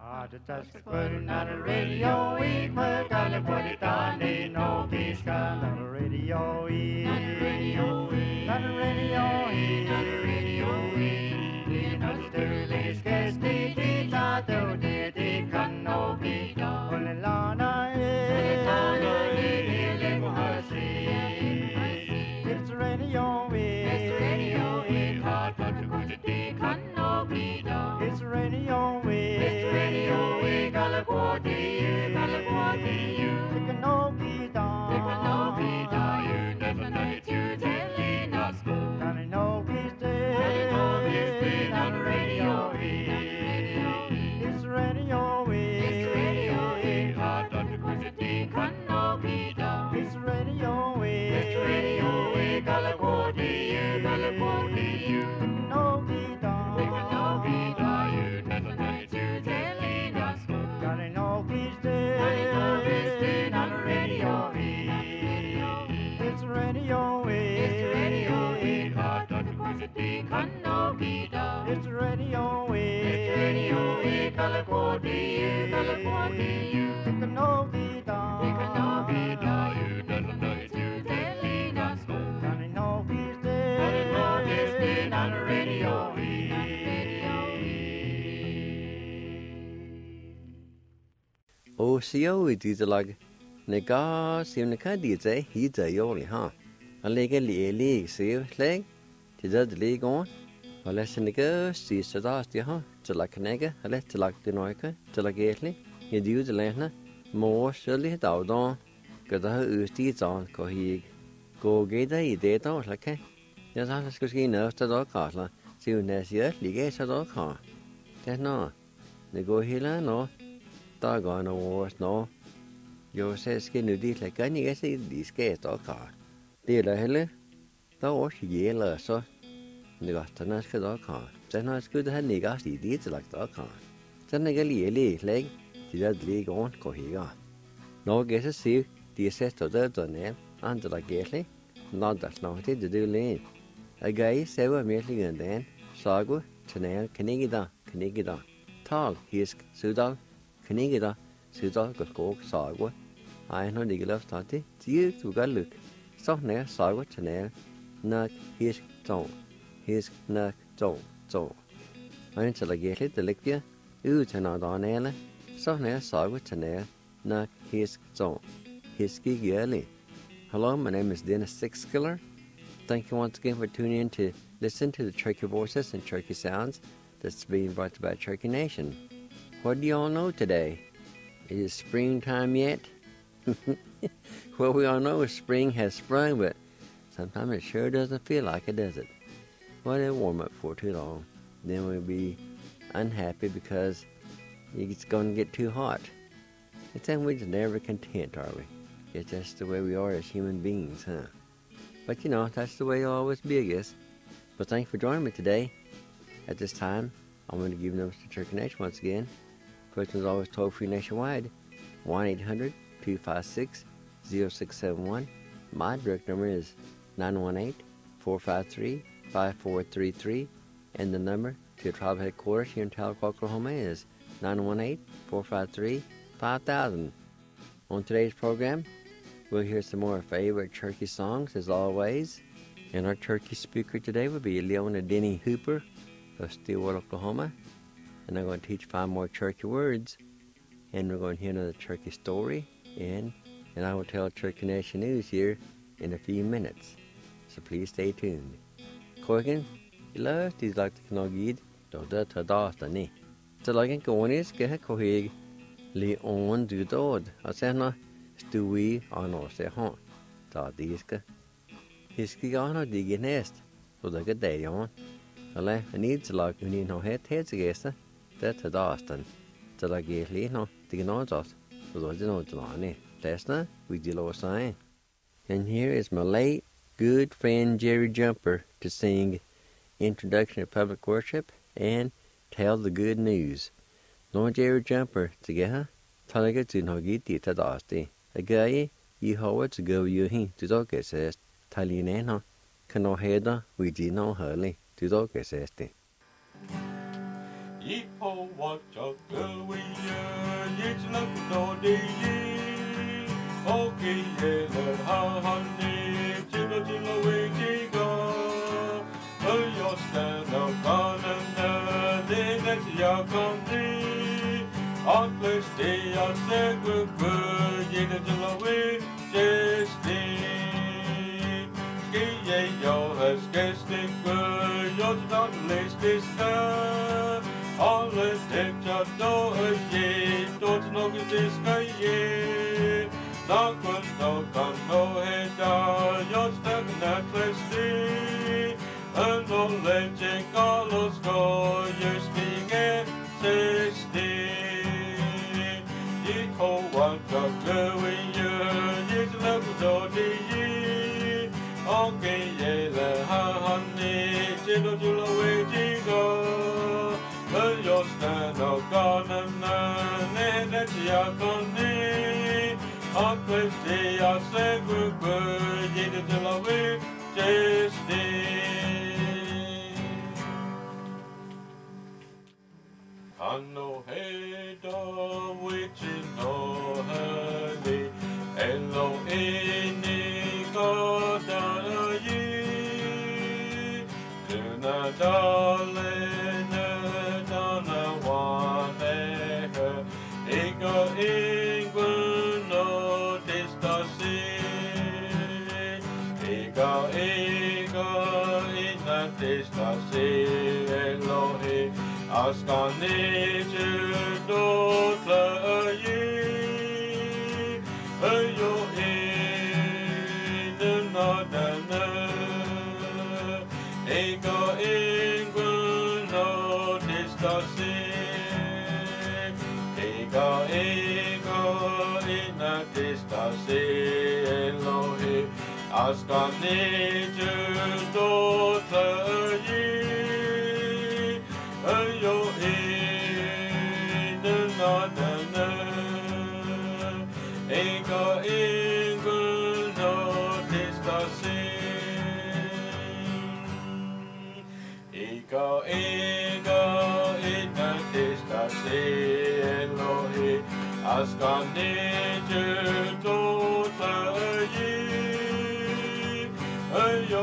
Just putting on the radio, we put on the put it on, ain't no peace on the radio, on the radio, on the radio, on the radio, in the Sterling Sketchy, Tita, the Canopi, Olilana, it's radio, it's radio, hot, but the Canopi, it's radio, it's radio, we California, you never know it, you telling us, and no peace day, on the radio, it's radio, hot, but the Canopi, it's radio, we California, no peace day, you never know it, you telling us, and no peace day, on the radio, it's radio, hot, but the Canopi, it's radio, California, you never know it, you telling us, and no peace day, on the radio, Osio is like Nega Simnica DJ, he's a yoli, huh? A legally seal leg, to the league on. A lesson nigger, see Sadasti, huh? To like a nigger, a let to like the noica, to like Gately, you do the lantern, more surely down on, because the Usti on, go he go get a date on like a. Just ask us enough to dog castle, soon as you legate a dog car. That's no. They go here, no. Doggone a wars, no. You say skin to this like any guess these case dog car. Dear the hell, the wash yellow so. The got to ask a dog car. Then no, it's good to have niggas eat like dog car. Then I get leg, the dead league on cohiga. No guess a see the assess to the name under the gately. Not that not it to do lane. A guy several merely and then Sago, Chanel, Canigida. Tall, his Sudal, Canigida, Sudal, Gok, Sago. I know the love tati, you to go look. So near Sago, Chanel, Nuck, his tone. His Nuck, Joe. Until the gately, the lictia, Utana Donella. So near Sago, Chanel, Nuck, his tone. His ski girly. Hello, my name is Dennis Sixkiller. Thank you once again for tuning in to listen to the Cherokee voices and Cherokee sounds that's being brought to you by Cherokee Nation. What do you all know today? Is it springtime yet? Well, we all know spring has sprung, but sometimes it sure doesn't feel like it, does it? Well, it'll warm up for too long. Then we'll be unhappy because it's going to get too hot. It's then we're just never content, are we? It's just the way we are as human beings, huh? But you know, that's the way it'll always be, I guess. But thanks for joining me today. At this time, I'm going to give numbers to Cherokee Nation once again. First one's always toll-free nationwide, 1-800-256-0671. My direct number is 918-453-5433. And the number to the tribal headquarters here in Tahlequah, Oklahoma is 918-453-5000. On today's program, we'll hear some more favorite Cherokee songs, as always. And our Cherokee speaker today will be Leona Denny Hooper of Stillwater, Oklahoma. And I'm going to teach 5 more Cherokee words. And we're going to hear another Cherokee story. And I will tell Cherokee Nation News here in a few minutes. So please stay tuned. Corgan, love these like the Knogid, Dr. Tadastani. So like in Cornis, get a cohig, Leon do dod, Asena. Stewie on or say hon. Ta diska. Hiski on or dig nest. So the good day on. Ale, I need to like you need no heads against it. That's a Daston. To like get no, dig no just. So those know to Lani. Lesna, we deal with sign. And here is my late good friend Jerry Jumper to sing Introduction to Public Worship and Tell the Good News. No Jerry Jumper together. Talaga to no get it to Dasti. A guy, you hold to go you hint to dog assist. Talinena, cano header, we did no hurly to dog assist. Yehowa chakawiya yitznak no diyi Oki yele hahani chilo chilo wichiga Oyostana kanana dinet yakandi Atlisti asekuku yine chilo wichisti Skiye yo heskestiku yotnan listista Alle tekja do je, tot nog eens kan je. Dan kun kan no heta, jot stak net lesti. En dan let je kalos go, just dingen zesti. Je ko wat dat we je, je leuk do die. Oké je le hani, je do je lo we go. Josna no kanana nenet yakoni Aklesti asekuku yine telavi chesti Ano heda wichi no hali Elo ini kodana yi Tuna dale no distasi ego ina distasi Elohi askani judo tlayi Ayo ina dana ego no distasi ego ina distasi Elohi askani judo tlayi Ayo ina dana ego no distasi ego ina distasi Elohi askani judo tlayi Ayo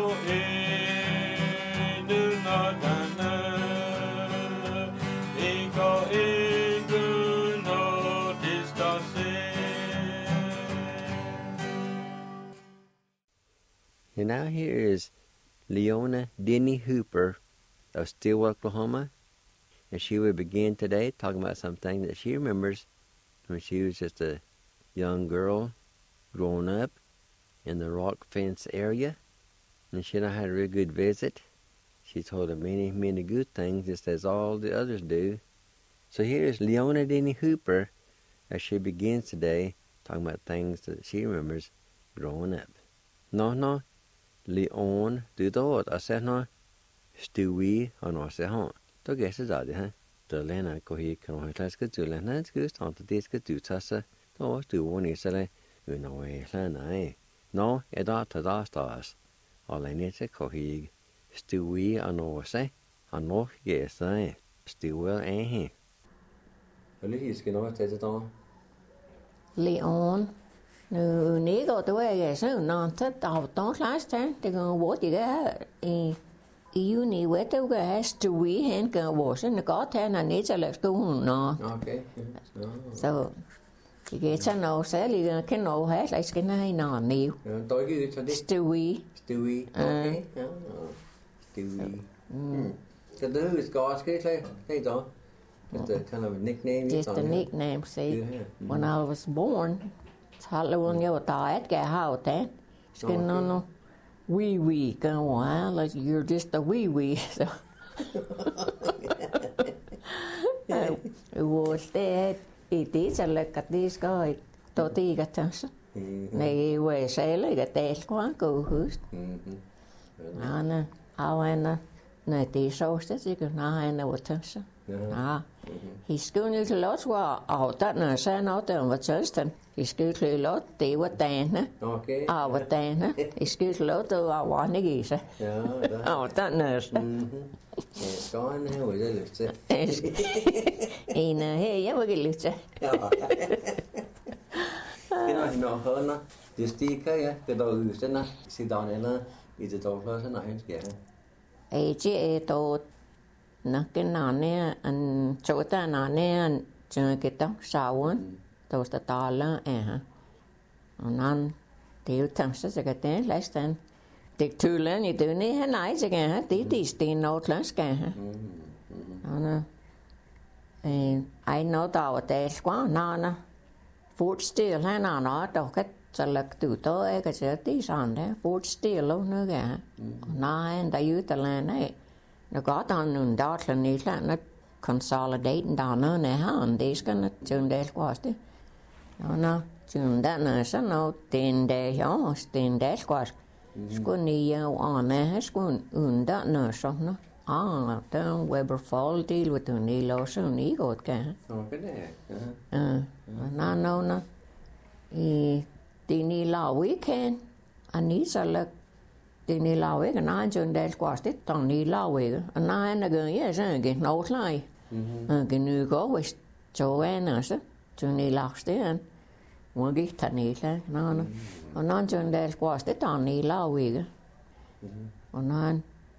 ina dana ego no distasi And now here is Leona Denny Hooper of Stillwell, Oklahoma. And she will begin today talking about something that she remembers when she was just a young girl growing up in the Rock Fence area. And she and I had a real good visit. She told her many, many good things, just as all the others do. So here is Leona Denny Hooper as she begins today talking about things that she remembers growing up. No, Leon, du då, I said no, Stewie, and I said, huh. Då guess it's out there, the Lena go here, can I let's go to Lena, it's good, on the days go to Tassa, no, do one is a you know, Lena, no, it ought to the stars. All I need to go here, Stewie, and I say, and no, yes, still well, eh? At least, you know what it on? Leon, nu nigo to way so non that of don't last time to go what you get you need where to go has to we hand go wash and got ten and it's a let's go no. Okay. So you get to know Sally can know has like skin I know new. Tối cái cho đi. Stewie. Okay. Stewie. The dude is God's case, hey, Don. Just a kind of a nickname. Just a nickname, see. When I was born, Halloween you died, get out then. Skin no. Wee go on, like you're just a wee. So it was that it is a look at this guy. Toti got chance. Nay way say like a tail one go who's. And I went Nei, tí sósta sig na en wa tansa. Ah. He school you to lot wa out that na sa na dan wa tansa. He school you lot tí wa tan. Okay. Wa tan. He school lot wa ni gi sa. Ja, da. Out that nurse. Gone here with it, let's say. Hey, ja wa gi lutsa. Ja. Kina hơn nó. Just tí cái cái đầu cái nó xí đòn này nó bị từ đầu lên nó hết kìa. Chị to na cái nào nè anh chỗ ta nào nè anh chơi cái tóc sao á tôi sẽ to lên hả anh tiểu thằng sẽ cái tên lấy tên tiệc thư lên như tụi này hết nãy chứ cái hả tí tiền nốt lên cái hả anh ai nói tao tệ quá nó food still hay nào nó đâu cái sẽ là từ tối cái sẽ tí sàn đấy food still luôn nữa kìa nó anh đã dưới tờ lan này nó có tao nương đó là ní là nó consolidate đó nữa nè ha đi cái nó trường đấy quá chứ nó trường đó là sao nó tiền đấy hả tiền đấy quá sku ni on nè sku đó nữa xong nó tao Weber Fall deal with the ni lo so ni gột cả Cái này. nó tí ni lao weekend anh nghĩ sao là tí ni lao weekend anh chơi đây quá tết tao ni lao weekend anh là gần như là cái nấu lại cái nữ có với chỗ anh nữa sao chơi ni lao tết anh muốn cái thật ni là nó chơi đây quá tết tao ni lao weekend nó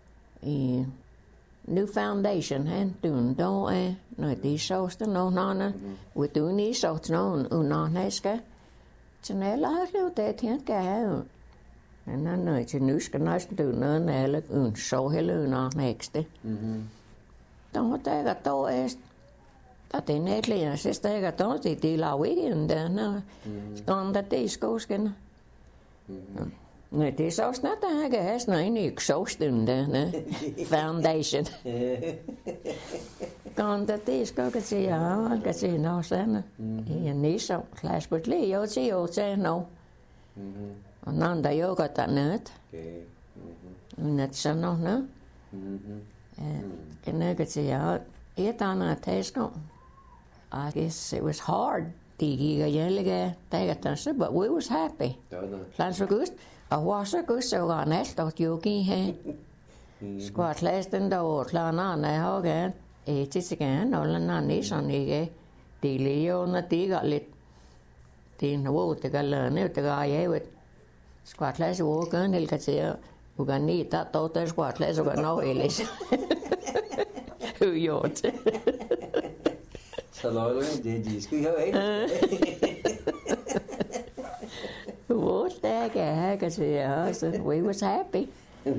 new foundation han tun do no tí sâu nó với tụi ní sâu nó hết cái cho nên là lúc đấy thiên cả nó nói cho nữ cái nói từ nó này là sâu hết luôn nó next đấy tao thấy cái tôi ta thấy nét liền sẽ thấy cái tôi thì đi lao weekend nó còn ta tí sâu cái nó người tí sâu nó ta cái hết nói ní sâu stund nè foundation còn ta tí sâu cái gì nó sẽ nè ní sâu class but lý do chỉ có thế nó nó đã có cái ta nữa nét sao nó nữa cái này cái gì ít ta nó thấy nó I guess it was hard thì cái gì cái tay cái ta but we was happy plans were good was so good so on it that you can have squat less than the old nó này họ cái chỉ cái nó là nó ní sao ní cái thì lý do nó tí gọi lịch thì nó vô từ cái lời nếu từ cái ấy vậy squat less vô cái này cái gì cái ní ta tốt tới squat less cái nó ấy lấy hư dột Sao nói lên gì cứ hơi vô té cái gì so we was happy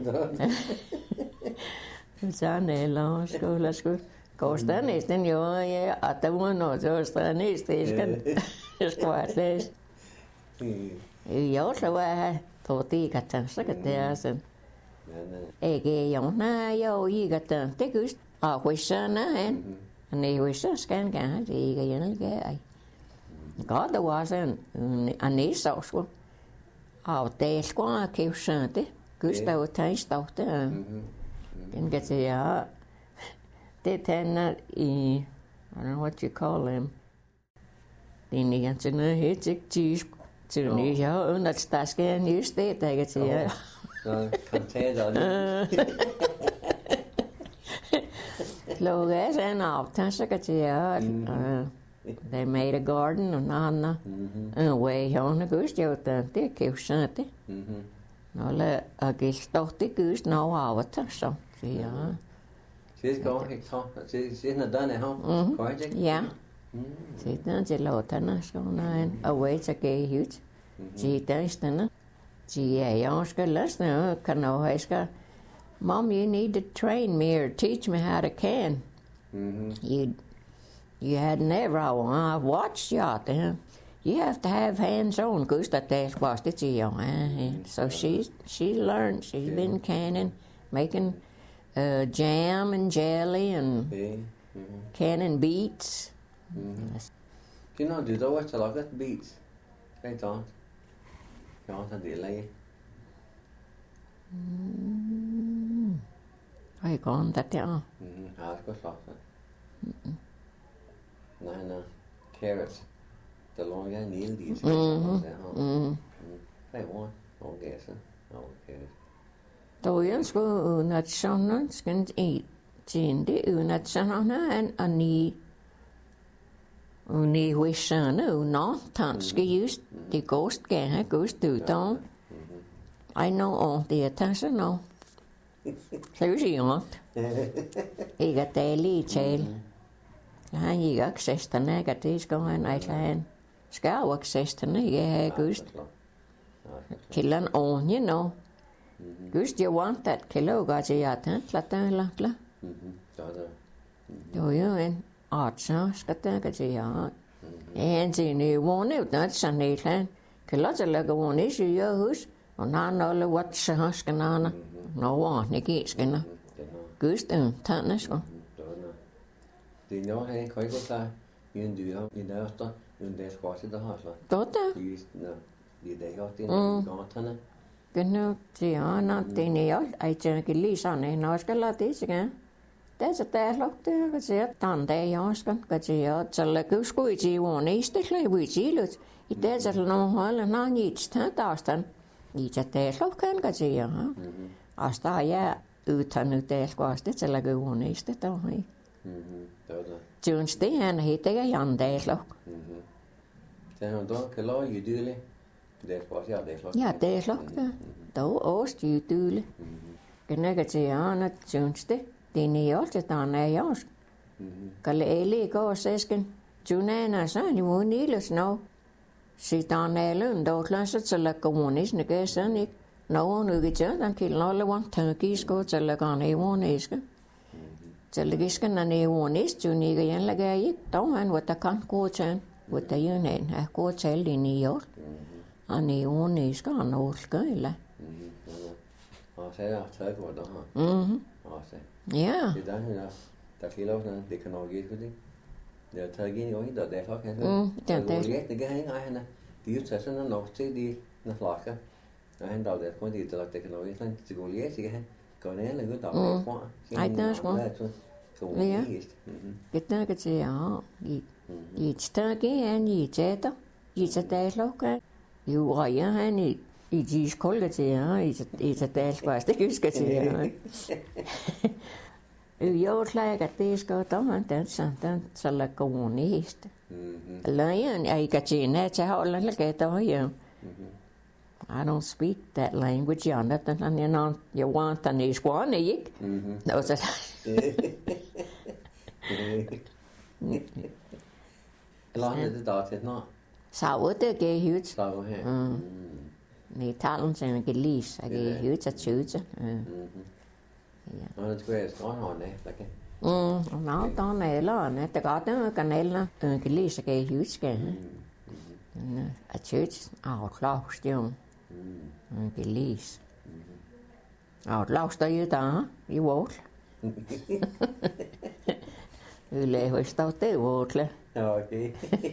sao này lo let's go Costa niistä joo että mun josta niistä squat less joo se vähän toti katsan sakattia sen eikä joo na joo ikatan tekyst huissana en niin huissaskan kan thì cái gì nó cái có đâu qua sen anh ấy sao xuống tê quá kêu sơn thế cứ tao thấy tao thế cái gì thế then I don't know what you call him thì ni anh chỉ nói hết chỉ ni hiểu nó ta cái new state cái gì rồi không thế rồi lo cái sẽ nào thằng sẽ cái gì they made a garden and Anna way on the goose yo the kêu sơn thế nó là cái stotti goose nó vào thật sao thì She's going she's not done at home project yeah thì nó chỉ lo thằng nó xong này away cho cái huge chị tới nó chị ấy ông cái last nữa cần nói hay cái Mom, you need to train me or teach me how to can. You had never I've watched you there. You have to have hands-on because that's what it's so she learned. She's been canning, making jam and jelly and canning beets. You know, do you watch a lot of beets? I don't. You want to delay? Ai con that there. Ask us lots. Nine carrots. The long guy need these. Hey, one. Okay, sir. Okay. Tôi ăn sgu unat shannon skin eat. Tindi unat shannon and ani. Uni wishana no tanski used the ghost gang goes to down. I know all the attention no. Seriously not. He got daily chail. Han gick access til negativskåren Iceland. Skal jo access til nega gust. Killan on, you know. Gust you want that kilo got you at la. Do you in archa skata ya. And in you won't it not Sunday land. Kilot like one issue your house. On no what shaskanana. No one, Nikki skinner. Gust and tannis one. Det er noget, han kan ikke klare. I en dyr, i en efter, i en dag skås i det her, så. Tota. Det er det, det er gårderne. Genau, ja, na, det er jo, jeg tænker lige sådan, når jeg skal lade det, ikke? Det er så der lugte, kan sige, den dag jeg skal, kan sige, så lad sgu i til næste klæde, vi siger, i det så nogle holde, når jeg ikke tager afstand. I det der lugte, kan sige, ja. Og så er jeg uden det skås, det så lad næste dag, ikke? Tunes det han heter jeg Jan Dæslok. Det han dog kan lave i dyle. Det er også jeg Dæslok. Ja, Dæslok. Dog også i dyle. Genækker til Anna tunes det. Det er nye også der er jeg også. Kan læge gå og sæsken. Tunana så ni må niles nu. Sit der er løn dog klasse til at gå on is ikke sådan ikke. Nogen udgiver den kilden alle one turkisk til at gå ned on iske. Telegiskan na neonis tuniga yan lagay tawhan wata kan ko chan wata yunen ha ko chali ni yor ani onis ka no skala Og så er der taget på der her. Også. Ja. Det der kan lave sådan det kan nok ikke det. Det er taget ind i øjne der er flok han. Det er det. Det kan ikke han. De er taget sådan nok til de når flakker. Og han der der kun det der kan nok ikke til gå lige til han. Går ned eller ud der fra. Ej, der er sgu. Ja. Kita kecil ya. I stagi han i tætter. I tætter loka. Jo raya han i de skolde til ja. I tætter spas det husker til ja. Jo slag at det skal der han den så la gå næste. Lion I got you net til holde lage der ja. I don't speak that language, Jonathan, and you want an Isquanic. No, that. Landet der til nå. Så det gav hud. Så her. Ni talen som jeg lise, jeg gav hud til tjute. Ja. Og det skulle jeg skrive hånd af, okay. Nå, der er eller det går den kanalen, den kan lise gav hud skal. At tjute, afklaust jo. Gelis. Outlaws der der i vål. Vi laver stort det vål. Okay.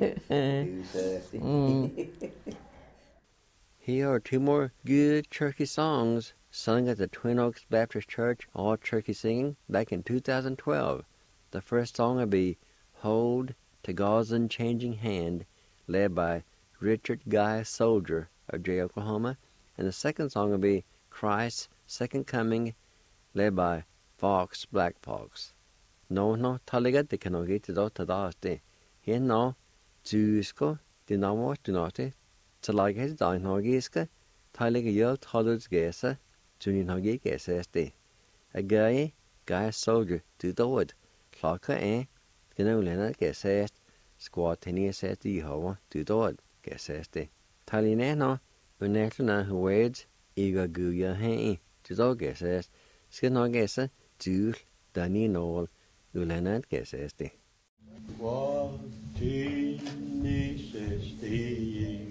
Here are two more good Turkey songs sung at the Twin Oaks Baptist Church, all Turkey singing, back in 2012. The first song will be Hold to God's Unchanging Hand, led by Richard Guy Soldier of Jay, Oklahoma, and the second song will be Christ's Second Coming, led by Fox Black Fox. No, taliga de kanogi to dot tadaste. Here no, Jusko, the namo do not, talag his dine hogiska, taliga yell toddles gesa, tuning hogi geseste. A guy soldier to the wood, clocker ganolena gesest, squad tennis at the Jehovah to the wood, geseste. Talineno, unetluna hueds, iga guya hei, to the gesest, skinogesa, jul, dani nol, ulenat geseste. What is the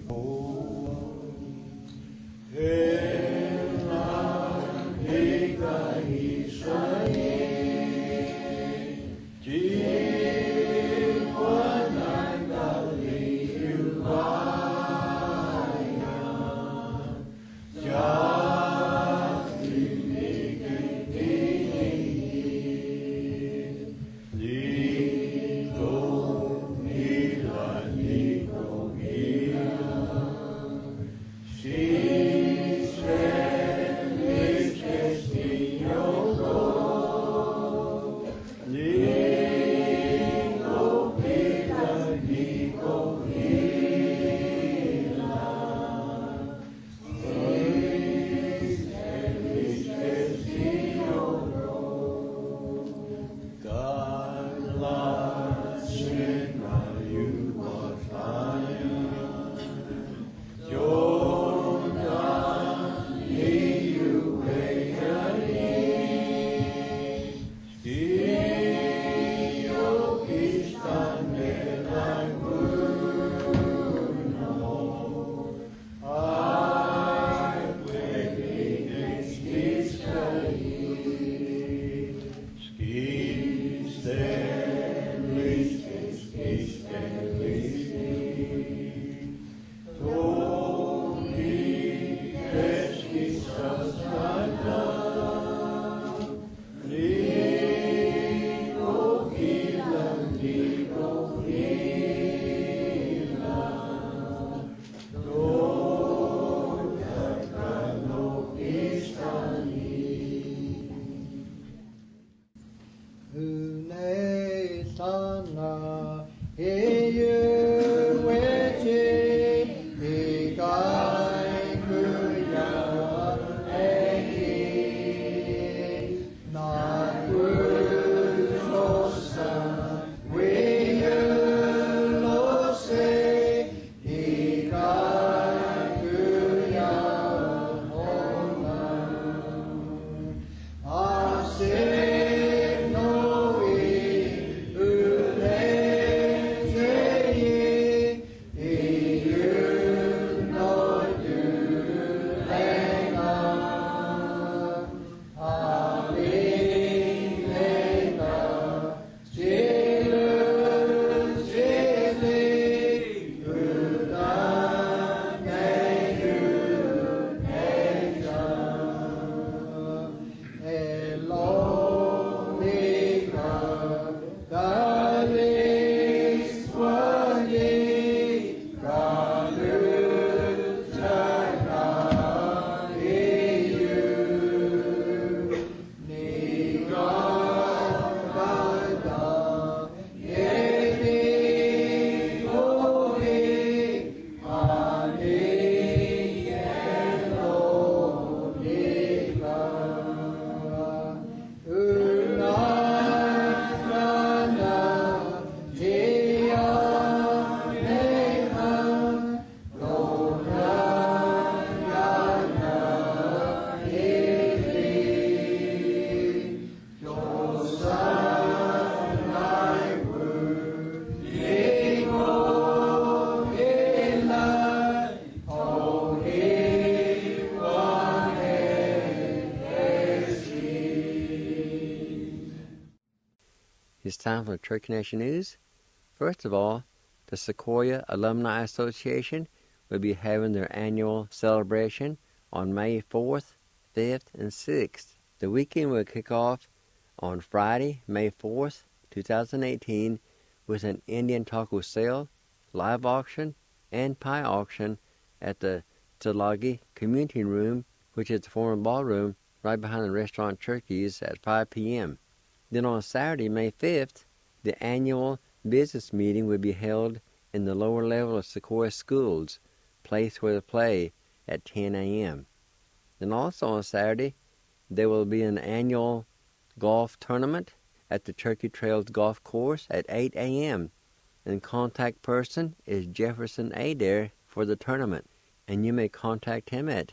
time for the Church Connection News. First of all, the Sequoia Alumni Association will be having their annual celebration on May 4th, 5th, and 6th. The weekend will kick off on Friday, May 4th, 2018, with an Indian taco sale, live auction, and pie auction at the Tulagi Community Room, which is the former ballroom right behind the restaurant Turkey's at 5 p.m. Then on Saturday, May 5th, the annual business meeting will be held in the lower level of Sequoia Schools, Place Where to Play, at 10 a.m. Then also on Saturday, there will be an annual golf tournament at the Turkey Trails Golf Course at 8 a.m. And contact person is Jefferson Adair for the tournament. And you may contact him at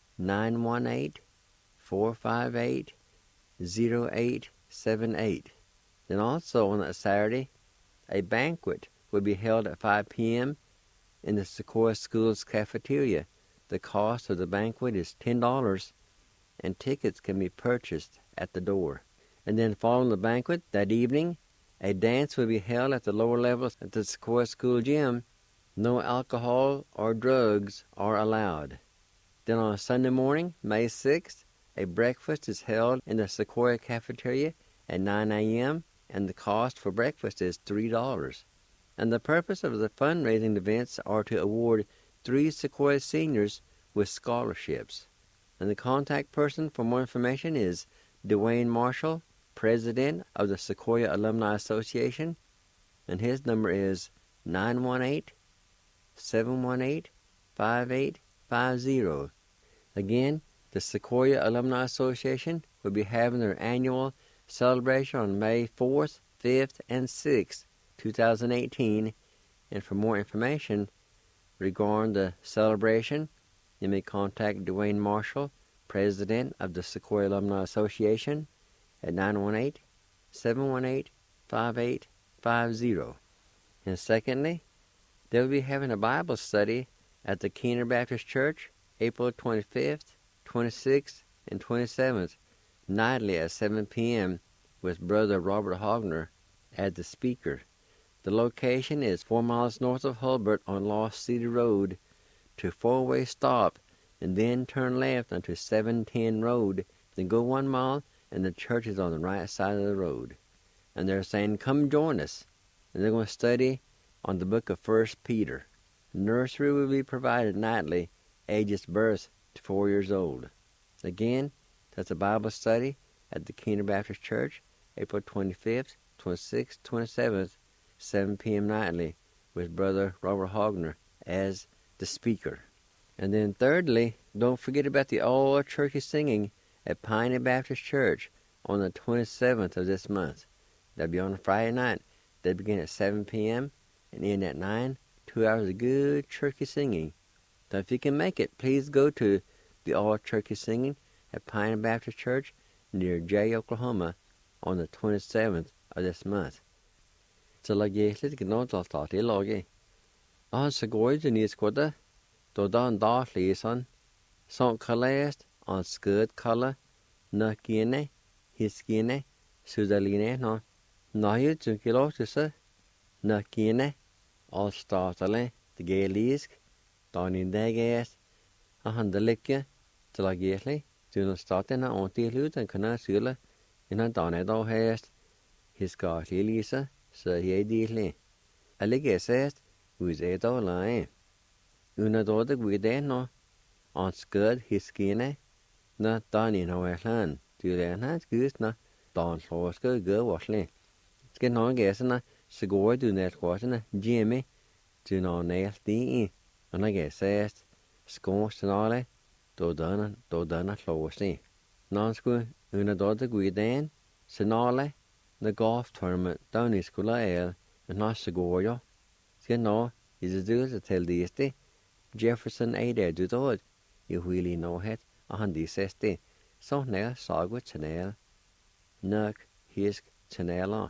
918-458-0878. Then also on that Saturday, a banquet will be held at 5 p.m. in the Sequoia Schools cafeteria. The cost of the banquet is $10, and tickets can be purchased at the door. And then following the banquet that evening, a dance will be held at the lower levels at the Sequoia School gym. No alcohol or drugs are allowed. Then on Sunday morning, May 6th, a breakfast is held in the Sequoia cafeteria at 9 a.m., and the cost for breakfast is $3. And the purpose of the fundraising events are to award 3 Sequoia seniors with scholarships. And the contact person for more information is Dwayne Marshall, President of the Sequoia Alumni Association, and his number is 918-718-5850. Again, the Sequoia Alumni Association will be having their annual celebration on May 4th, 5th, and 6th, 2018, and for more information regarding the celebration, you may contact Dwayne Marshall, President of the Sequoia Alumni Association, at 918-718-5850. And secondly, they will be having a Bible study at the Keener Baptist Church, April 25th, 26th, and 27th, nightly at 7 p.m. with Brother Robert Hogner as the speaker. The location is 4 miles north of Hulbert on Lost City Road to 4-way stop, and then turn left onto 710 Road. Then go 1 mile, and the church is on the right side of the road. And they're saying, come join us. And they're going to study on the book of 1 Peter. Nursery will be provided nightly, ages birth to 4 years old. Again, that's a Bible study at the Keener Baptist Church, April 25th, 26th, 27th, 7 p.m. nightly, with Brother Robert Hogner as the speaker. And then thirdly, don't forget about the all-turkey singing at Piney Baptist Church on the 27th of this month. That'll be on a Friday night. They begin at 7 p.m. and end at 9, 2 hours of good turkey singing. So if you can make it, please go to the all-turkey singing at Piney Baptist Church near Jay, Oklahoma on the 27th of this month. Så la jeg litt gnått alt i laget. Og han så går i nyskådet, da han da leser sånn kalest, han skød kalle, nøkene, hiskene, sudaline, nøye tunkelåtelse, nøkene, all statale, det gelisk, da ni deges, og han det lykke, til la gjerlig, til å starte en ordentlig lyd, en kunne syle, en han da ned og hest, hiskatlig lise, så jeg dyrlig. Alle gesest, hos et og lai. Under da det gudde nå, han skød hiskene, nå da ni nå land, til den hans gud nå, da han slår skal gå varslig. Skal nå gesene, så går du ned kvartene, Jimmy, til nå nælt de, og når gesest, skånstenale, da denne slår seg. Nå skulle under da det gudde, senale, the golf tournament down in Skulael, and Nasagoya. Skal nå, is det du til diste, Jefferson Adair du dod, you really know it, og han de seste, så nær sagwa tennel, nøk, hisk, tennela,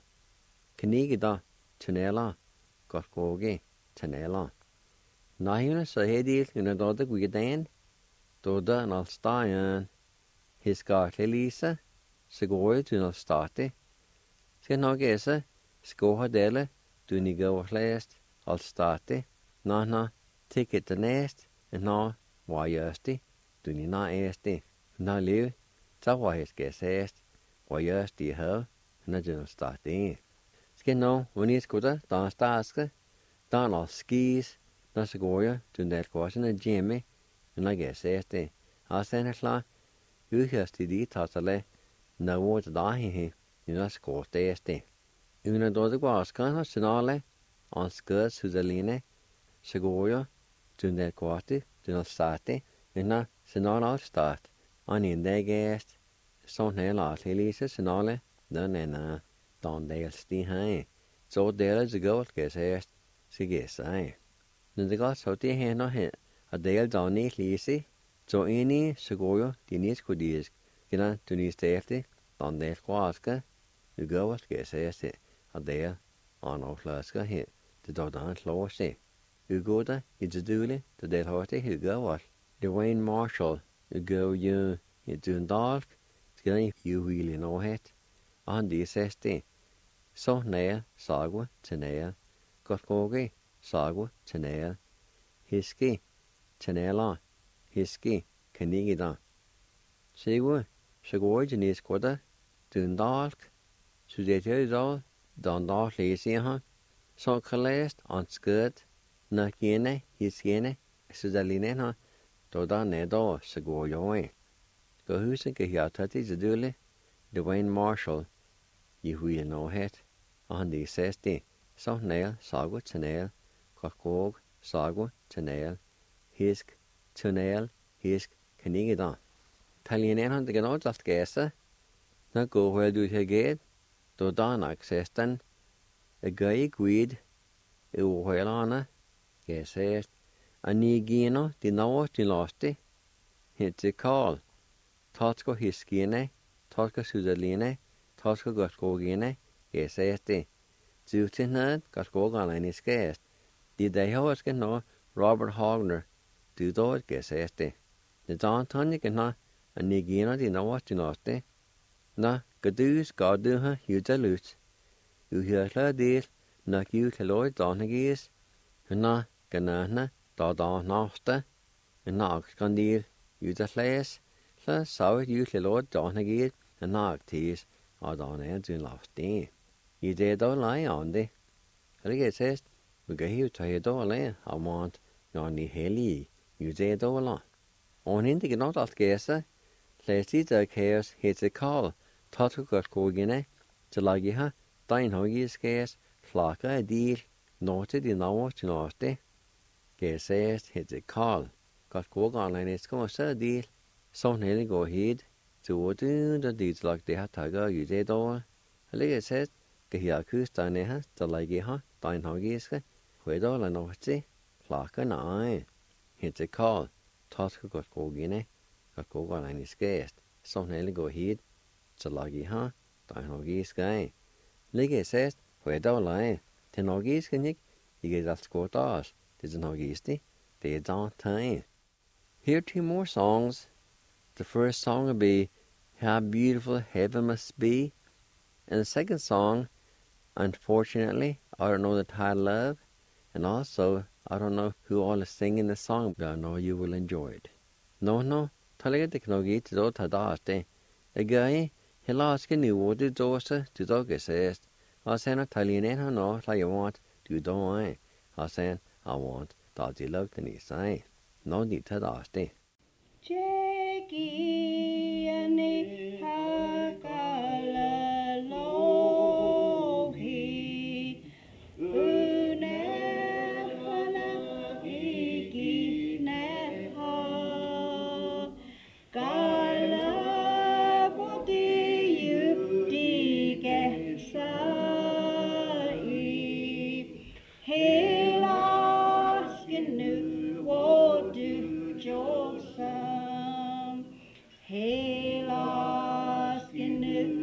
knige da, tennela, godt gåge, tennela. Nahjuna så hedil, under dodde gudden, dodde en alstajan, hiskatlig lise, så går jeg til en alstate, skal nå gese, Skoha dele, du ni go last, al starte, na, ticket the nest, and na, why yasti, du ni na esti, na live, ta why his guess est, why yasti ho, na general starte. Skin no, when he's good, dan staske, dan all skis, na segoya, du net question a Jimmy, and I guess esti. I send it la, you yasti di tatale, na what dahi, you know, score esti. Una dode guascan, sinale, on skirts Suzaline, Segoya, Jundet Quati, Junal Stati, and Sinal all start, on in their guest, Son Hell Elisa, Sinale, then and Don Dale Stee High. So there is a goat guess est, she guess I. Then the gods out the hand on hit, a Dale Donny Lisi, so any Segoya, Dinis Kudis, Gina, Tunis Safety, Don Dale Quasca, the goat guess est. A there, on off laska hit, the Dodan Closty. You go there, it's a dooley, the dead horty, who go what? The Wayne Marshall, you go you doing dark, skinny, you really know it. On the sesti. So nail, sagwa, tenail, got gogi, sagwa, tenail, hiski, tenaila, hiski, canigida. Sigwa, shagorge in his quarter, doing dark, Suzette all. Dan daar lees je zo geleest aan skut, na gene, his gene, Suzaline door dan net door, ze go join. Go huizen gehiat het is de Wayne Marshall, je wil know het, aan die 16, zo nail, sago, tenail, kakog, sago, tenail, hisk, tenail, hisk, kanigedan. Talien han de genoot dat geesse, na go wel doet hij geet, door dan accessten, a guy guid, a whalana, guess a nigino, di nawa, di losti, hit the call, Totsko hiskine, Totsko Suzaline, Totsko gotkogine, guess Zutinad, gotkogan and his guest. Did they always get no Robert Hogner, do those guess The Don Tonic and na, a nigino, di nawa, di losti, na, Gadus, Goduha, Huda Lutz. You hear her deal, knock you to Lord Donagis, and na, Ganana, Dada Nosta, and Nox Gondil, you the place, so saw you to Lord Donagis, and Nog teas, or Don Eds in Lost Day. You did all lie on the. I says, we go here to your door, I want, Johnny Haley, you did all on. On in the not of guesser, let's see the chaos, hits a call. Tatu got kogine, to lagiha, dine hoggies gas, flaka a deal, noted in our chinoste. Gas says, hit a call, got kogan and it's going to deal. So nearly go ahead, to do the deeds like they had taga, you did all. A leg says, Gahiakus dineha, to lagiha, dine hoggies, where all and note, flaka nine. Hit a call, Tatu got kogine, got kogan and it's gas. So nearly go ahead. Så lagi ha, der norgisk ei. Ligge says, where do lie, the norgisk nik, you get that score das, the norgisti, they don't time. Here 2 more songs. The first song will be How Beautiful Heaven Must Be, and the second song, unfortunately, I don't know the title of, and also, I don't know who all is singing the song, but I know you will enjoy it. No, talega de knogi to do tadaste. A guy, he lost a new water dosa to dog assist. I sent a Italian no like you want, do don't I sent, I want, dodgy love to me say. No need to daste. Jackie and Hakala Lohi Unefana Iki Neha Kala Poti Yupti Kesai Helaskinu Wodu Josam Helaskinu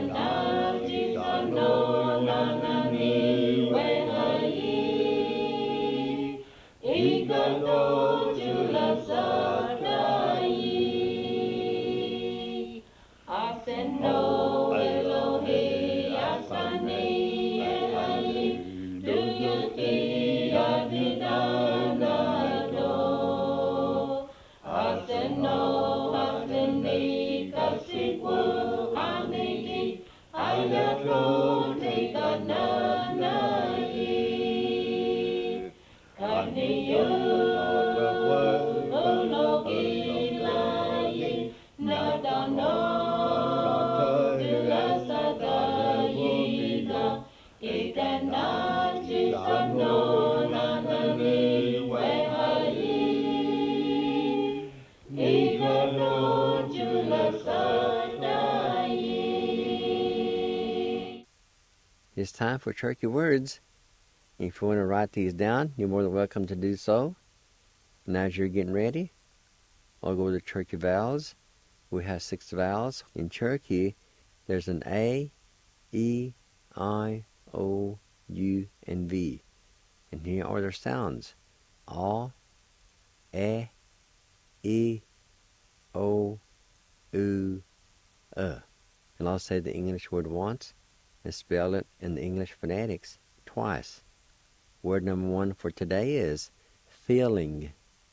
It's time for Turkey Words. If you want to write these down, you're more than welcome to do so. And as you're getting ready, I'll go to Turkey vowels. We have 6 vowels. In Turkey, there's an A, E, I, O, U, and V. And here are their sounds. A, E, I, O, U, And I'll say the English word once and spell it in the English phonetics twice. Word number 1 for today is feeling.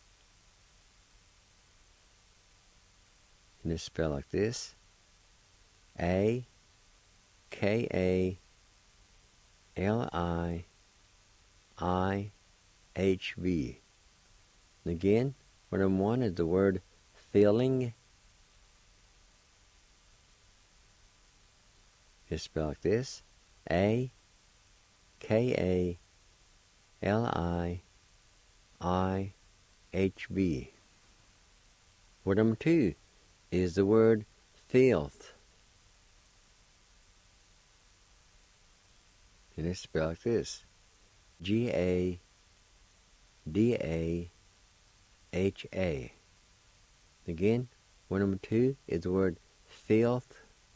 And it's spelled like this. A, K, A, L, I, H, V. And again, word number 1 is the word feeling. It's spelled like this. A, K, A, L, I, H, V. Word number 2 is the word filth. And it's spelled like this. G-A-D-A-H-A. Again, word number 2 is the word filth.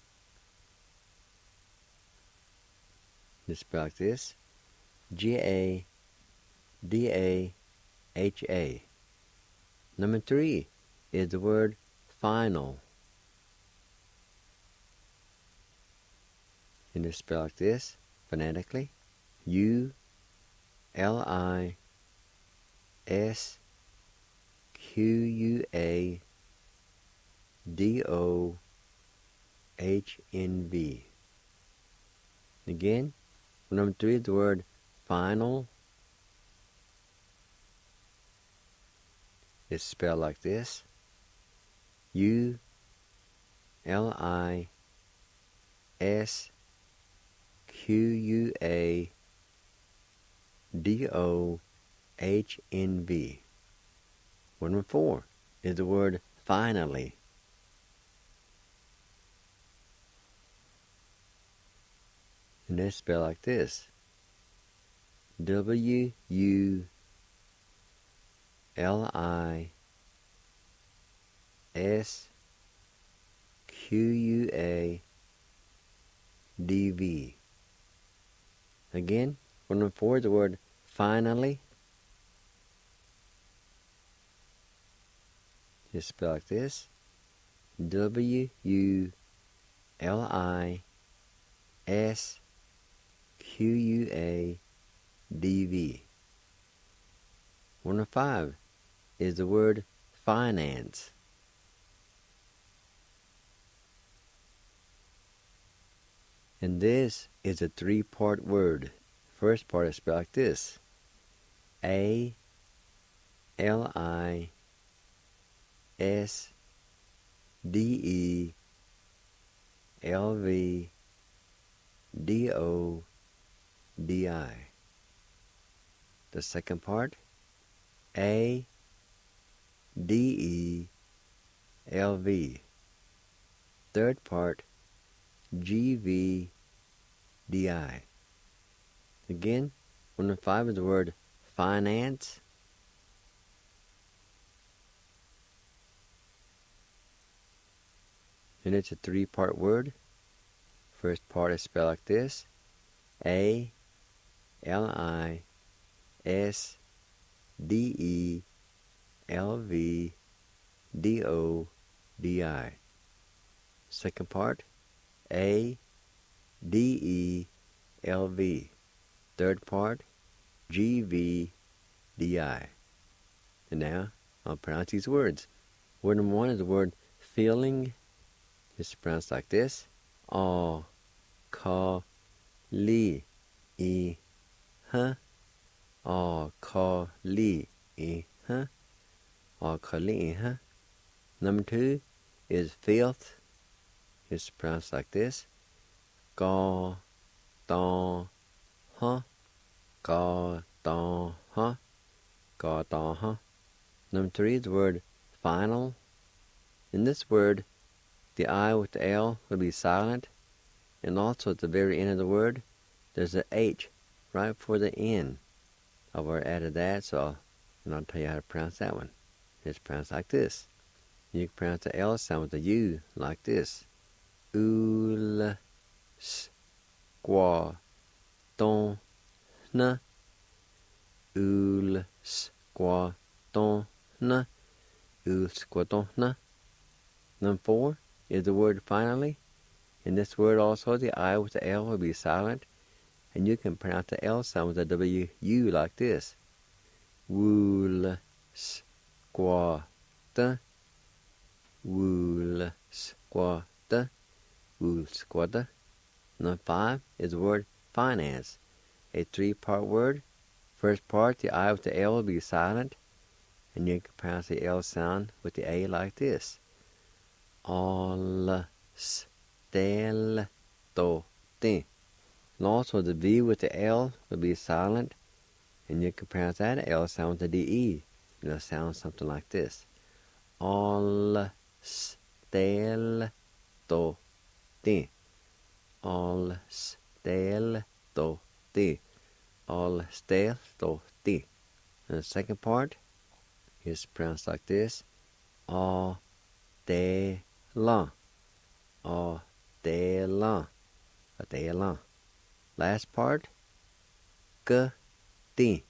It's spelled like this. G-A-D-A-H-A. Number 3 is the word final. And it's spelled like this, phonetically. U-L-I-S-Q-U-A-D-O-H-N-V. Again, number 3 is the word final. It's spelled like this. U-L-I-S-Q-U-A-D-O-H-N-V. Word number 4 is the word finally. And it's spelled like this. W-U-L-I-S-Q-U-A-D-V. Again, word number 4 is the word finally. It's spelled like this. W-U-L-I-S-Q-U-A-D-V. Word number 5 is the word finance. And this is a 3-part word. First part is spelled like this. A-L-I-S-D-E-L-V-D-O-D-I. The second part, A-D-E-L-V. Third part, G-V-D-I. Again, word number 5 is the word finance. And it's a 3-part word. First part is spelled like this: ALISDELVDODI. Second part, ADELV. Third part, GVDI. And now I'll pronounce these words. Word number one is the word feeling. It's pronounced like this: A, Ka, Li, E, H. A, Ka, Li, E, H. A, Ka, Li, E, H. Number two is filth. It's pronounced like this: Ga, Da, Ha. Ga, Da, Ha. Ga, Da, Ha. Number three is the word final. In this word, the I with the L will be silent, and also at the very end of the word, there's an H right before the N. I've already added that, so I'll tell you how to pronounce that one. It's pronounced like this. You can pronounce the L sound with the U like this: Ul, Squa, Don, Na. Ul, Squa, Don, Na. Ul, Squa, Don, Na. Number four is the word finally. In this word also, the I with the L will be silent, and you can pronounce the L sound with the W-U like this: Wool, Squa, Da. Wool, Squa, Da. Wool, Squa, Da. Number five is the word finance, a three-part word. First part, the I with the L will be silent, and you can pronounce the L sound with the A like this: All, Stel, Do, Di. And also the V with the L will be silent, and you can pronounce that L sound with the D-E. It'll sound something like this: All, Stel, Do, Di. All, Stel, Do, Di. All, Stel, Do, Di. And the second part is pronounced like this: A, De, La. A, De, La. A, De, La. Last part, G, Di.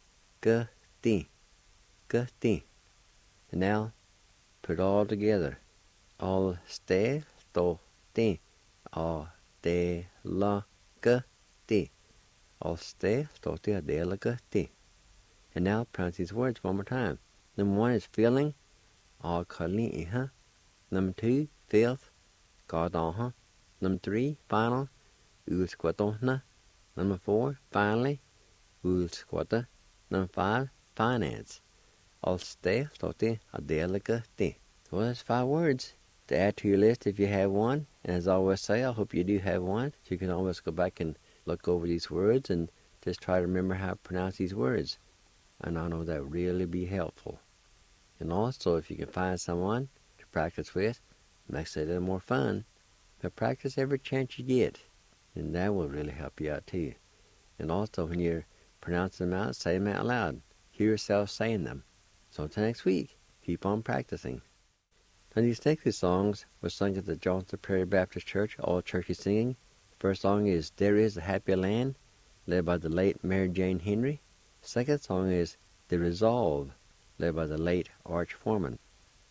G, Di. G, Di. And now, put it all together: All, Ste, Do, Di. A, De, La, G, Di. All, Ste, Do, Di, A, De, La, G, Di. And now, pronounce these words one more time. Number one is feeling: A, Ka, Li, E, H. Number two, filth: Ga, Da, Ha. Number three, final: U, Squa, Do, Na. Number four, finally: U, Squa, Da. Number five, finance: All, Ste, Do, Di, A, De, La, G, Di. Well, that's 5 words to add to your list if you have one. And as I always say, I hope you do have one. So you can always go back and look over these words and just try to remember how to pronounce these words. And I know that would really be helpful. And also, if you can find someone to practice with, it makes it a little more fun. But practice every chance you get, and that will really help you out too. And also, when you're pronouncing them out, say them out loud. Hear yourself saying them. So until next week, keep on practicing. Now, these next 2 songs were sung at the Johnson Prairie Baptist Church, all churchy singing. The first song is There Is a Happy Land, led by the late Mary Jane Henry. The second song is The Resolve, led by the late Arch Foreman.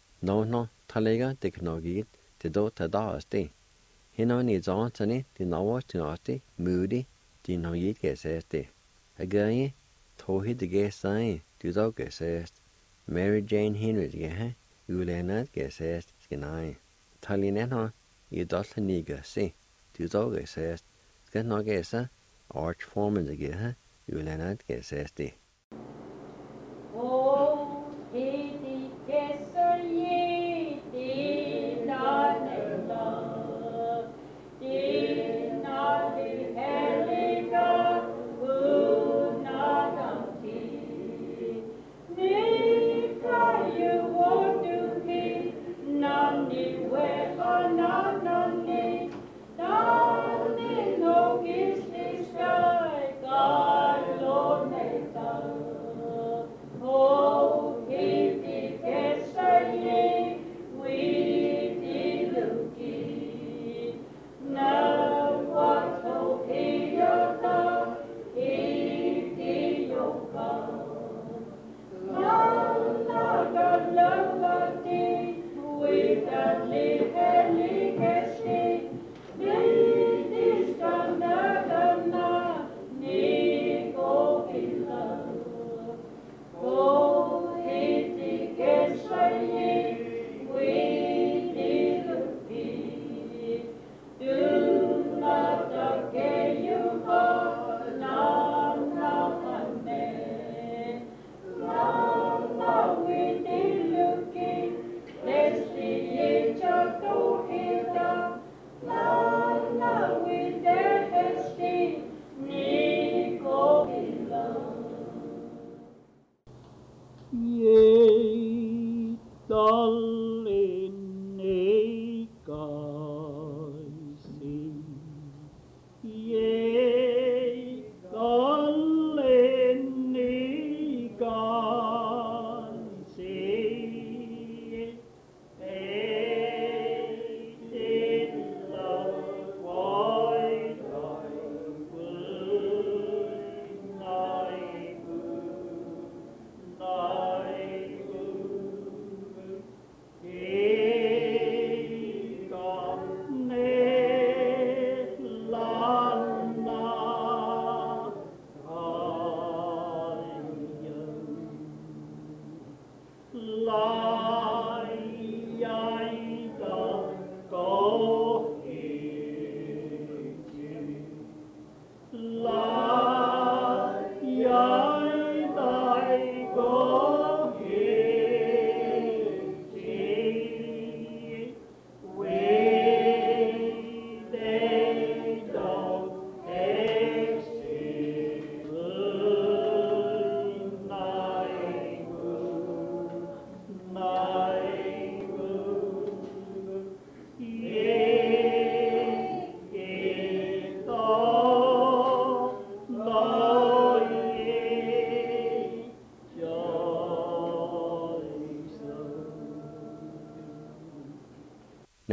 No, talega teknogit, te do ta daasti. Hino ni zonsani, ti nawa tinasti, moody, ti no yit gesesti. Again, tohi de gesai, tu do gesest. Mary Jane Henry gehe, ulenat gesest, skinai. Talineno, you dotaniga si, tu do gesest. Skan gesa, Arch Foreman de gehe, ulenat gesesti. God, Lord, make the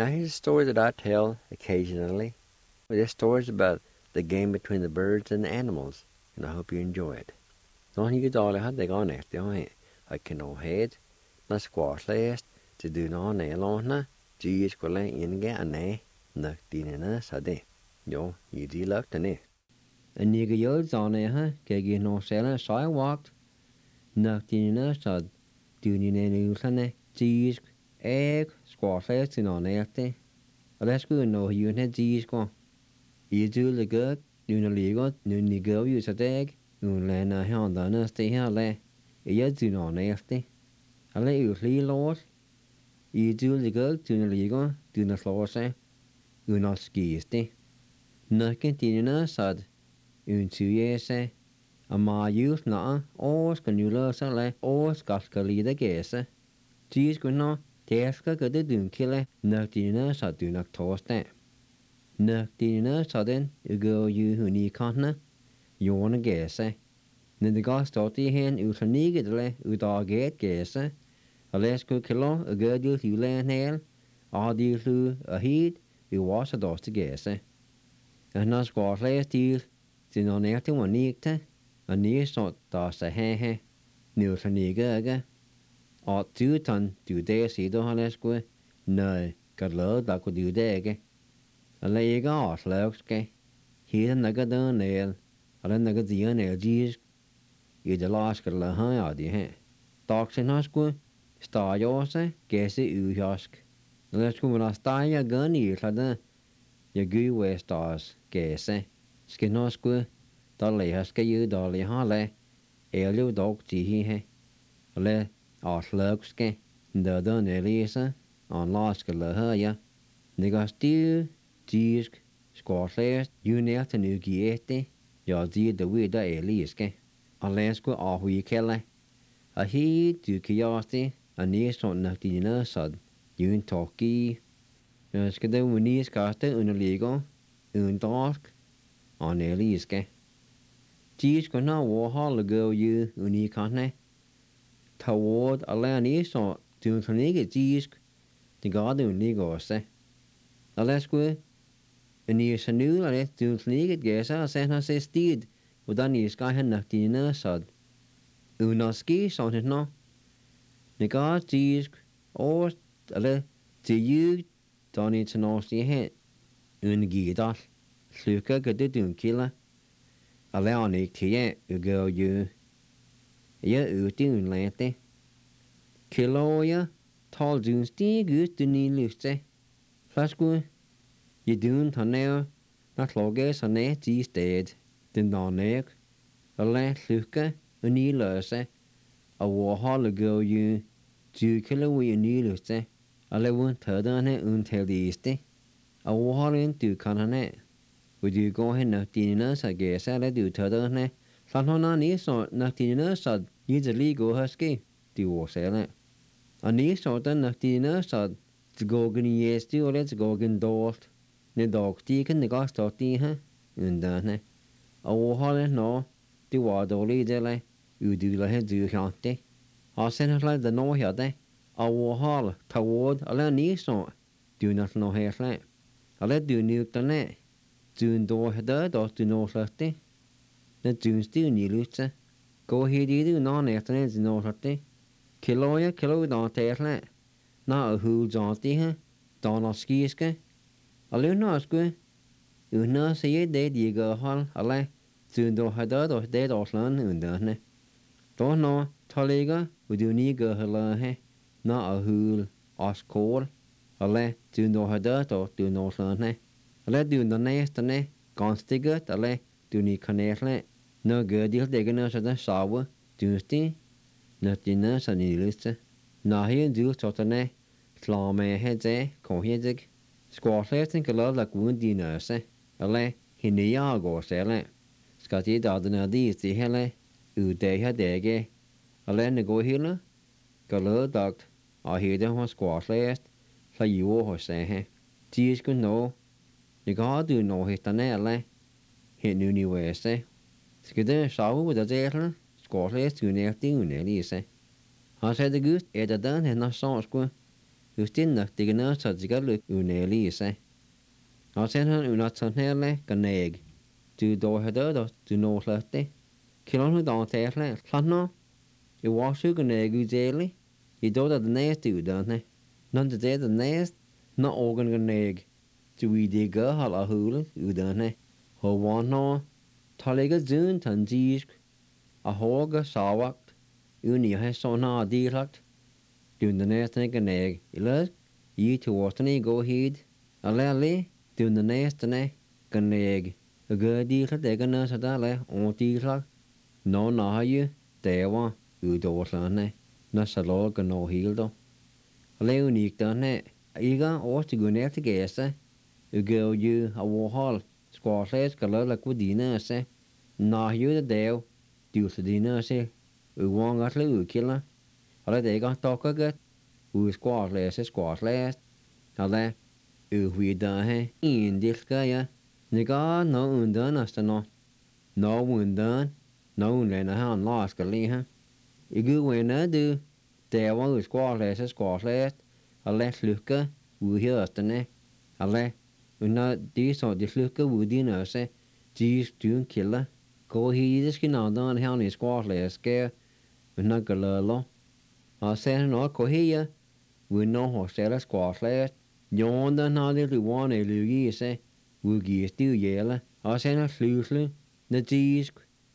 Now here's a story that I tell occasionally. This story is about the game between the birds and the animals, and I hope you enjoy it. Don't you all have the gone at the I can no head, not squash last, to do no nail on her, G's will in get a nay, knock dinner, sade. Yo, you do luck to ne. And you get on her, get no sailor, so I walked, knock dinner, sad, do you know, G's, egg, squash last in on after. Let's go no, you had G's go. You do the good, you know, legal, you go use a egg. Lên hòn đó nó stay here lẽ, ý do nó này stay, ale yêu lý lót, ý do lý gỡ do nó lý gỡ, do nó lót sẽ, nó ski stay, nó cái tin nó sad, chú ye sẽ, mà yêu nó, os cái nhiều lơ sẽ lẽ, os cái lý đó cái sẽ, chỉ cái nó, test cái đó đừng kia lẽ, nó tin nó sad do nó toast đấy, nó tin nó sad đến, yêu yêu huni con nó. Jona gese. När det går stått i hen utan nigedle utav get gese. Och läskö kilo och gödjul hulen hel. Adillu och hit i vasa doste gese. Och när skar läs till sin någon efter var nikte. Och ni sånt där så he. Nu utan nigege. Och tutan du det sido har läskö. Nej, kadlö där ko du dege. Och lägga avslökske. Hiten naga den nel. Alla naga zian LGs i det laskar la ha di he. Toxin hasku sta jose gese ujask. Let's go na sta ya gani lada ya gu westas gese. Skinosku da le haske yu da le ha le elu dog ji hi he. Le aslukske da nelisa on laskar la ha ya. Niga stiu jisk squash you near to nu giete. Ja, die de we da eliske. Alleen go ahui kelle. A hi du kiasti, a nie son nach dina sad. Yun toki. Ja, ska de unis kaste un ligo. Un dark. An eliske. Tis go na wo hal go you uni kanne. Tawod alleen is so dun kanige tis. De gade un ligo se. Alles go en die is nu al het toen vliegen gesa zijn na se stid og dan is ga hen nach dina sad unaski son het no ne ga tis o alle te you dan iets no si het un gidal sluka gade dun killa alle an ik tie u go you ja u dun lete kilo ja tal dun sti gut du ni luste flasku je doen toneel, dat logisch aan net die steed, den dan ik, alleen lukken, een nieuw lussen, a wohale go je, 2 kilo we een nieuw lussen, alleen woon theden het until die eerste, a wohale in tu kan het, we du go hen naar die nus a gees, alleen du theden het, van hona niet zo naar die nus had, je de ligo husky, die was het, en niet zo dan naar die nus had, te go gen jeest die of te go gen doort. Ne dog tiken ne gas tot die hè undane o hale no die wadoli dele u dule he du gante ha sen hla de no ja de o hal tawod ala ni so du not no he hla ala du nu tane du do heda do du no hlate ne du stu ni lutse go he di du no ne tane du no hlate kilo da te hla na a hu janti hè da no skiske Alleen als ik una se de diga hal alle toen do hada do de doslan undane do no talega we do ni go hala he na a hul as kol alle toen do hada do do no slan he alle do no neste ne konstiget alle do ni kanele no go dil de gna sa da sawe dusti na dina sa ni liste na hier do totane slame he de ko hedig Squash and color like wound dinners, alle hinia go sele. Scotty dadna these the hele, u de hadege, alle ne go hilla, color duct, I hear them on squash last, for you or say, tears could know. The god do know his tanelle, hit new west, skidder shower with a zettel, squash last to near thing, Elise. I said the goose, Edda done had not saw square. Justin nok det gønner så det gør lyk unælige sig. Og sen han unat sådan her le ganæg. Du dår her død, du når slet det. Kilon hun dår til slet. Slant nå. I var ganæg udelig. I dår der den næste uddannelse. Når det er den næste, når organ ganæg. Du i det gør halv hule uddannelse. Og var nå. Talega zun tan zisk. Og hårge savagt. Uden I har sådan her dirlagt. Du den næste ganæg. Eller I til årstene gå hit. Alærlig. Du den næste ganæg. Og gør dirlagt det gør så der le. Og dirlagt. Nå har I. Det var udoverslande. Når så lå nå helt dog. Og lave unik denne. Ikke årstig gå ned til gæste. Og gør jo af vorhold. Skårslæs skal lade gå dine se. Nå jo det dag. Du så dine se. Og vang at lade udkilder. Og det ikke dokker godt. Og skårslæs. Og det udvider her. En del skal jeg. Nikker nå undren os nå. Nå undren. Nå undren her en lag skal lige her. Ikke uendet du. Der var jo skårslæs. Og lad slukke udhørstene. Og lad. Under de så de slukke udine se. De stuen kilder. Gå hit i skinanderen her i skårslæs. Under galøller. Og sen nå gå her. Under hos skårslæs. Jorden har det luerne lykke i sig. Udgiver stiv jæle. Og sen er slusle. Når de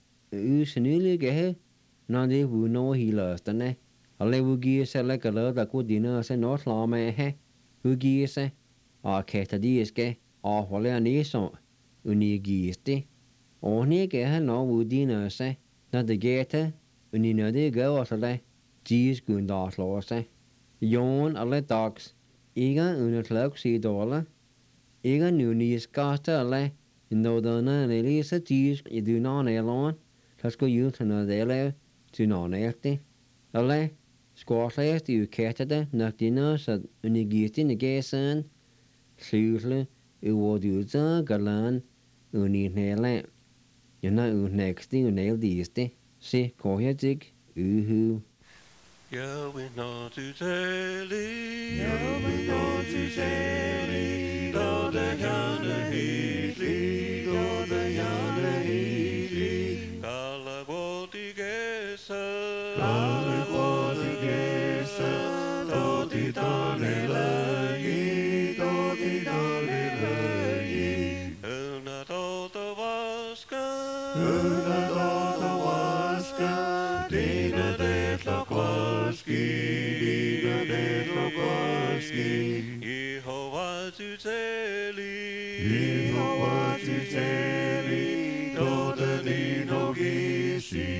usynlige her. Når det vunder hele østerne. Og lad udgiver sig lækker lød, der kunne dine sig noget slår med her. Udgiver sig. Og kæster de skal. Og holder næså. Unigiver det. Og ikke er når udgiver sig. Når det gætter. Når det gør også det. De skulle der slå sig. Jorden eller dags. Ikke under klok sig dårlig. Ikke nu nye skaster eller. Når der er lige så de i dyner nærlån. Så skal jo til noget der lave. Til noget nærte. Eller. Skårslæs de ukættede nok dine så unigistine gæsen. Slusle. Uhvor du så galan. Uninæle. Jeg er unægste unældiste. Se korhjertik. Uhu. Jeg vil nå til tælig. Jeg vil nå til særlig. Når det hjerne Hidlig, då det hjerne hidlig. Alle hvor de gæser. Alle hvor de gæser. Då de dårlige løg. Då de dårlige løg. Under dåd og vasker. Under dåd og vasker. Dine det lokkoski. Dine det lokkoski. Jehova til tælig. Jehova til tælig. Då den ino gisi.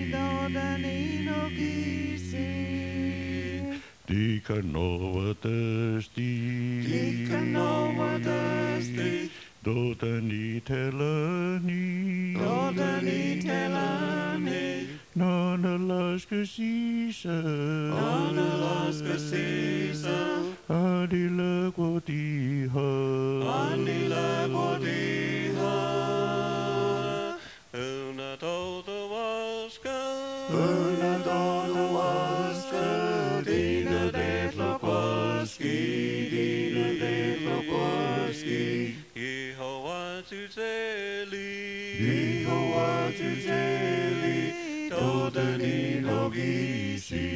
De kan overdøstig. De kan overdøstig. Då den i tæller ni. Då den i tæller ni. Når den laske sise. Når den laske sise. Og de løber de har. Og de løber de har. Under dåd og vasker. Under dåd og vasker. Dine det lokkoski. Dine det lokkoski. Jehova til tælig. Jehova til tælig. Då den ino gisi.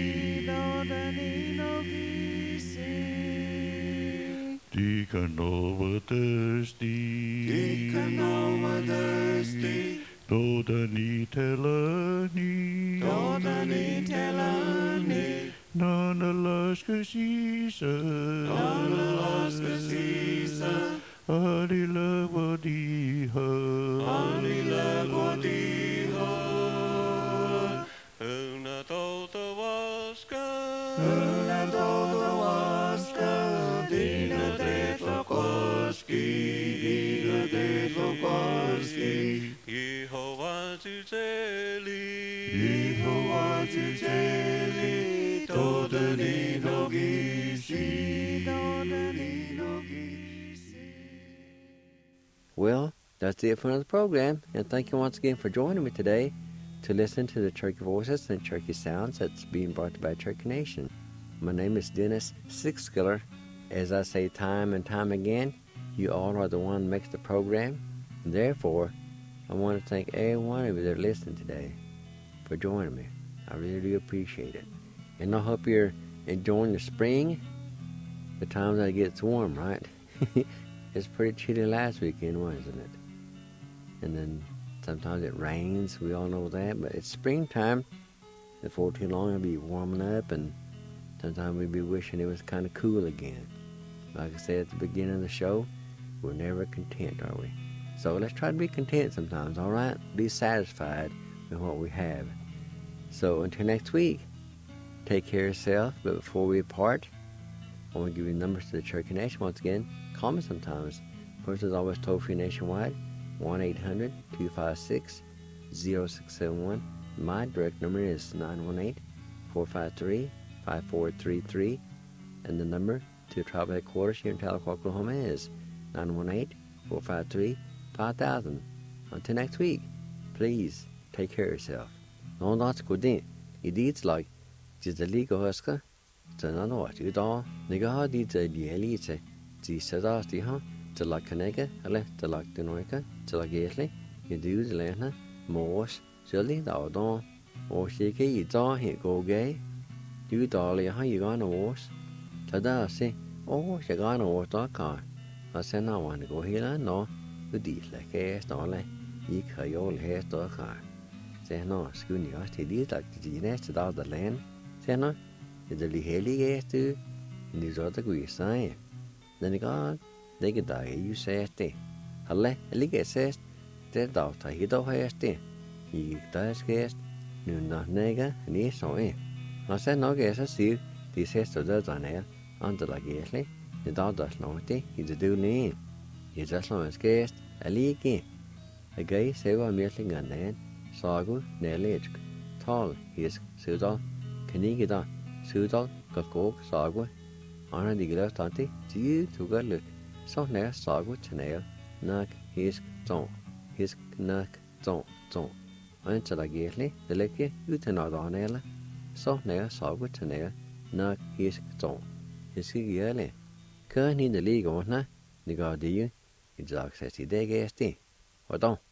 De kan overdøstig. De kan overdøstig. Då den i tæller ni. Då den i tæller ni. Når den laske sise. Når den laske sise. Og de løber de har. Og de løber de har. Under dåd og vasker. Under dåd og vasker. Dine det lokkoski. Dine det lokkoski. Jehova til tælig. Jehova til tælig. Då den ino gisi. Well, that's it for another program, and thank you once again for joining me today to listen to the Cherokee Voices and Cherokee Sounds that's being brought to you by Cherokee Nation. My name is Dennis Sixskiller. As I say time and time again, you all are the one who makes the program. And therefore, I want to thank every one of you that are listening today for joining me. I really do appreciate it. And I hope you're enjoying the spring, the time that it gets warm, right? It's pretty chilly last weekend, wasn't it? And then sometimes it rains, we all know that, but it's springtime. Before too long it'll be warming up, and sometimes we'll be wishing it was kind of cool again. Like I said at the beginning of the show, we're never content, are we? So let's try to be content sometimes, all right? Be satisfied with what we have. So until next week, take care of yourself. But before we part, I want to give you numbers to the Church Connection once again. Call me sometimes. First, as always, toll-free nationwide, 1-800-256-0671. My direct number is 918-453-5433. And the number to tribal headquarters here in Tahlequah, Oklahoma is 918-453-5000. Until next week, please take care of yourself. Nå that's good in. I dit lag, til det ligger husker, til når du er da, når har dit lite, til sætter de har, til lag kanække, eller til lag det nøjke, til lag gæsle, I du det lærne, mors, selv da da, og sikke I da helt gå gæ, du da har I gane vores, til der se, jeg gane vores da kan, og sen har man gå hele nå, du dit lag gæs da I kan jo læse da kan. Say no, skulle ni også til det, at det næste dag der land. Say no, det bliver hellige du, ni så der kunne sige. Den ikke der I sagde det. Alle lige sagde det der der I der har det. I der skæst, nu når nægge ni så er. Og så nok så siger de sidste der nær, andre der gæsle. Det der slår det, I det du lige. I der slår en skæst, allige. Jeg ser mere Sagu Nelitsk, Tal, Hisk, Sudal, Kanigida, Sudal, Gakok, Sagu, Anna Digla Tanti, Tiu Tugaluk, so near Sagu Chanel, Nak, Hisk, Zon, Hisk, Nak, Zon, Until I gately, the Leki, Utanadonella, so near Sagu Chanel, Nak, Hisk, Zon, Hiski Yele. Kern in the league, Ona, the Gardia, it's access to the guest. What on?